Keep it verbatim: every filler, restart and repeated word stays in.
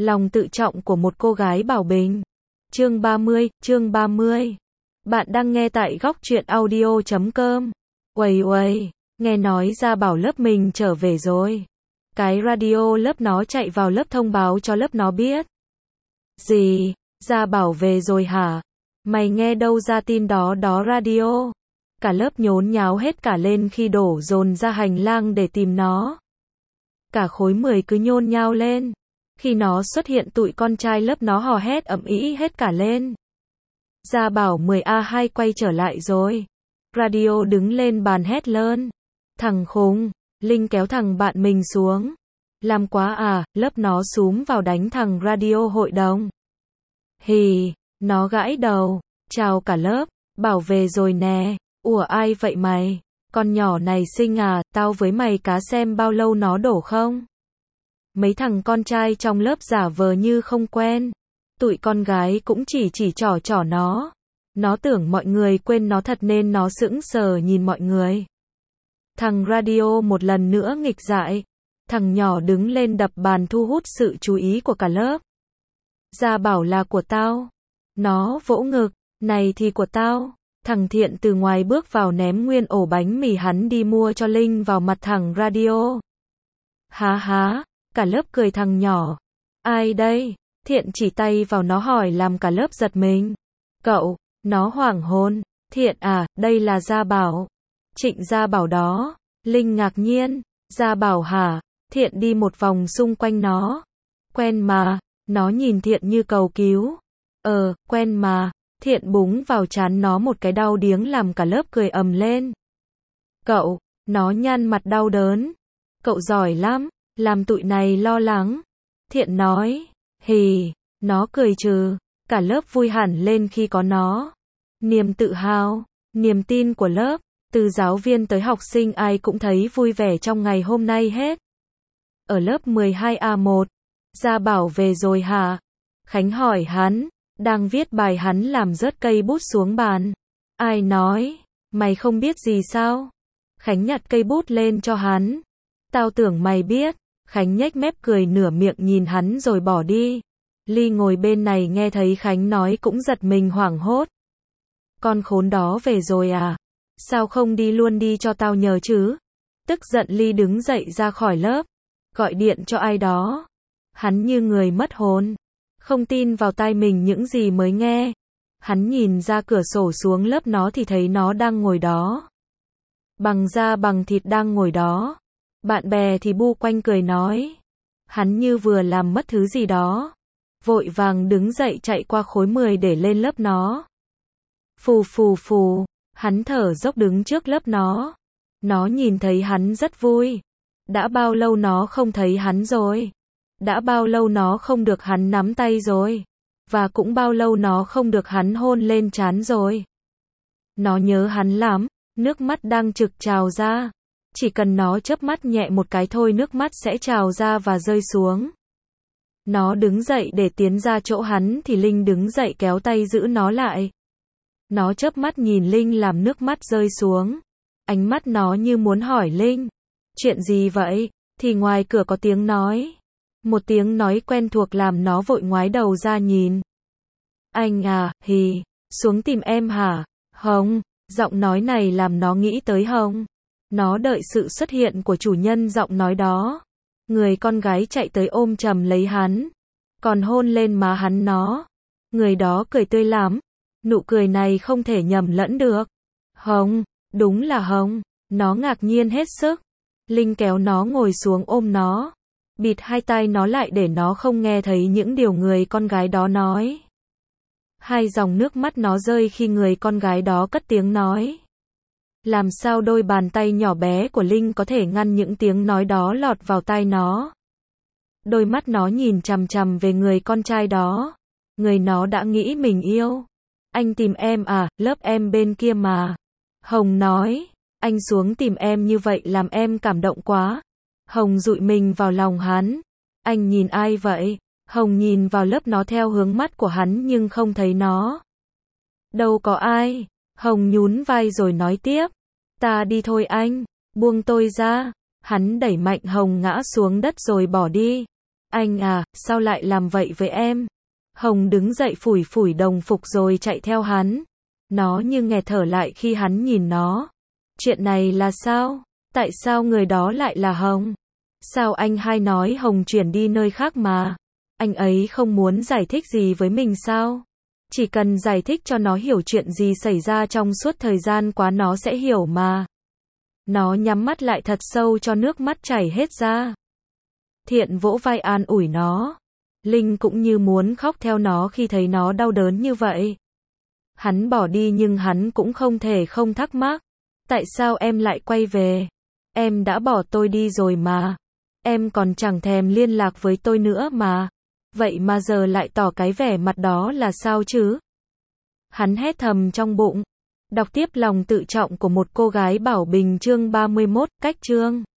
Lòng tự trọng của một cô gái bảo bình. Chương ba mươi, chương ba mươi. Bạn đang nghe tại góc truyện audio chấm com. Uầy uầy, nghe nói Gia Bảo lớp mình trở về rồi. Cái radio lớp nó chạy vào lớp thông báo cho lớp nó biết. Gì? Gia Bảo về rồi hả? Mày nghe đâu ra tin đó đó radio? Cả lớp nhốn nháo hết cả lên khi đổ dồn ra hành lang để tìm nó. Cả khối mười cứ nhôn nhao lên. Khi nó xuất hiện tụi con trai lớp nó hò hét ầm ĩ hết cả lên. Gia Bảo mười A hai quay trở lại rồi. Radio đứng lên bàn hét lớn. Thằng khùng, Linh kéo thằng bạn mình xuống. Làm quá à, lớp nó xúm vào đánh thằng radio hội đồng. Hì, nó gãi đầu. Chào cả lớp, Bảo về rồi nè. Ủa ai vậy mày? Con nhỏ này xinh à, tao với mày cá xem bao lâu nó đổ không? Mấy thằng con trai trong lớp giả vờ như không quen. Tụi con gái cũng chỉ chỉ trỏ trỏ nó. Nó tưởng mọi người quên nó thật nên nó sững sờ nhìn mọi người. Thằng radio một lần nữa nghịch dại. Thằng nhỏ đứng lên đập bàn thu hút sự chú ý của cả lớp. Gia Bảo là của tao. Nó vỗ ngực, này thì của tao. Thằng Thiện từ ngoài bước vào ném nguyên ổ bánh mì hắn đi mua cho Linh vào mặt thằng radio. Há há, cả lớp cười thằng nhỏ. Ai đây? Thiện chỉ tay vào nó hỏi làm cả lớp giật mình. Cậu, nó hoảng hồn. Thiện à, đây là Gia Bảo. Trịnh Gia Bảo đó. Linh ngạc nhiên. Gia Bảo hả? Thiện đi một vòng xung quanh nó. Quen mà. Nó nhìn Thiện như cầu cứu. Ờ, quen mà. Thiện búng vào trán nó một cái đau điếng làm cả lớp cười ầm lên. Cậu, nó nhăn mặt đau đớn. Cậu giỏi lắm, làm tụi này lo lắng. Thiện nói, hì, nó cười trừ. Cả lớp vui hẳn lên khi có nó. Niềm tự hào, niềm tin của lớp, từ giáo viên tới học sinh ai cũng thấy vui vẻ trong ngày hôm nay hết. Ở lớp mười hai A một, Gia Bảo về rồi hả? Khánh hỏi hắn. Đang viết bài hắn làm rớt cây bút xuống bàn. Ai nói? Mày không biết gì sao? Khánh nhặt cây bút lên cho hắn. Tao tưởng mày biết. Khánh nhếch mép cười nửa miệng nhìn hắn rồi bỏ đi. Ly ngồi bên này nghe thấy Khánh nói cũng giật mình hoảng hốt. Con khốn đó về rồi à? Sao không đi luôn đi cho tao nhờ chứ? Tức giận Ly đứng dậy ra khỏi lớp. Gọi điện cho ai đó. Hắn như người mất hồn. Không tin vào tai mình những gì mới nghe. Hắn nhìn ra cửa sổ xuống lớp nó thì thấy nó đang ngồi đó. Bằng da bằng thịt đang ngồi đó. Bạn bè thì bu quanh cười nói. Hắn như vừa làm mất thứ gì đó. Vội vàng đứng dậy chạy qua khối mười để lên lớp nó. Phù phù phù. Hắn thở dốc đứng trước lớp nó. Nó nhìn thấy hắn rất vui. Đã bao lâu nó không thấy hắn rồi. Đã bao lâu nó không được hắn nắm tay rồi. Và cũng bao lâu nó không được hắn hôn lên trán rồi. Nó nhớ hắn lắm. Nước mắt đang trực trào ra. Chỉ cần nó chớp mắt nhẹ một cái thôi nước mắt sẽ trào ra và rơi xuống. Nó đứng dậy để tiến ra chỗ hắn thì Linh đứng dậy kéo tay giữ nó lại. Nó chớp mắt nhìn Linh làm nước mắt rơi xuống. Ánh mắt nó như muốn hỏi Linh. Chuyện gì vậy? Thì ngoài cửa có tiếng nói. Một tiếng nói quen thuộc làm nó vội ngoái đầu ra nhìn. Anh à, hì, xuống tìm em hả? Hồng, giọng nói này làm nó nghĩ tới Hồng. Nó đợi sự xuất hiện của chủ nhân giọng nói đó. Người con gái chạy tới ôm chầm lấy hắn. Còn hôn lên má hắn nó. Người đó cười tươi lắm. Nụ cười này không thể nhầm lẫn được. Hồng, đúng là Hồng. Nó ngạc nhiên hết sức. Linh kéo nó ngồi xuống ôm nó. Bịt hai tai nó lại để nó không nghe thấy những điều người con gái đó nói. Hai dòng nước mắt nó rơi khi người con gái đó cất tiếng nói. Làm sao đôi bàn tay nhỏ bé của Linh có thể ngăn những tiếng nói đó lọt vào tai nó. Đôi mắt nó nhìn chằm chằm về người con trai đó. Người nó đã nghĩ mình yêu. Anh tìm em à, lớp em bên kia mà. Hồng nói, anh xuống tìm em như vậy làm em cảm động quá. Hồng dụi mình vào lòng hắn. Anh nhìn ai vậy? Hồng nhìn vào lớp nó theo hướng mắt của hắn nhưng không thấy nó. Đâu có ai. Hồng nhún vai rồi nói tiếp. Ta đi thôi anh. Buông tôi ra. Hắn đẩy mạnh Hồng ngã xuống đất rồi bỏ đi. Anh à, sao lại làm vậy với em? Hồng đứng dậy phủi phủi đồng phục rồi chạy theo hắn. Nó như nghẹt thở lại khi hắn nhìn nó. Chuyện này là sao? Tại sao người đó lại là Hồng? Sao anh hai nói Hồng chuyển đi nơi khác mà? Anh ấy không muốn giải thích gì với mình sao? Chỉ cần giải thích cho nó hiểu chuyện gì xảy ra trong suốt thời gian qua nó sẽ hiểu mà. Nó nhắm mắt lại thật sâu cho nước mắt chảy hết ra. Thiện vỗ vai an ủi nó. Linh cũng như muốn khóc theo nó khi thấy nó đau đớn như vậy. Hắn bỏ đi nhưng hắn cũng không thể không thắc mắc. Tại sao em lại quay về? Em đã bỏ tôi đi rồi mà. Em còn chẳng thèm liên lạc với tôi nữa mà. Vậy mà giờ lại tỏ cái vẻ mặt đó là sao chứ? Hắn hét thầm trong bụng. Đọc tiếp lòng tự trọng của một cô gái bảo bình chương ba mươi mốt, cách chương.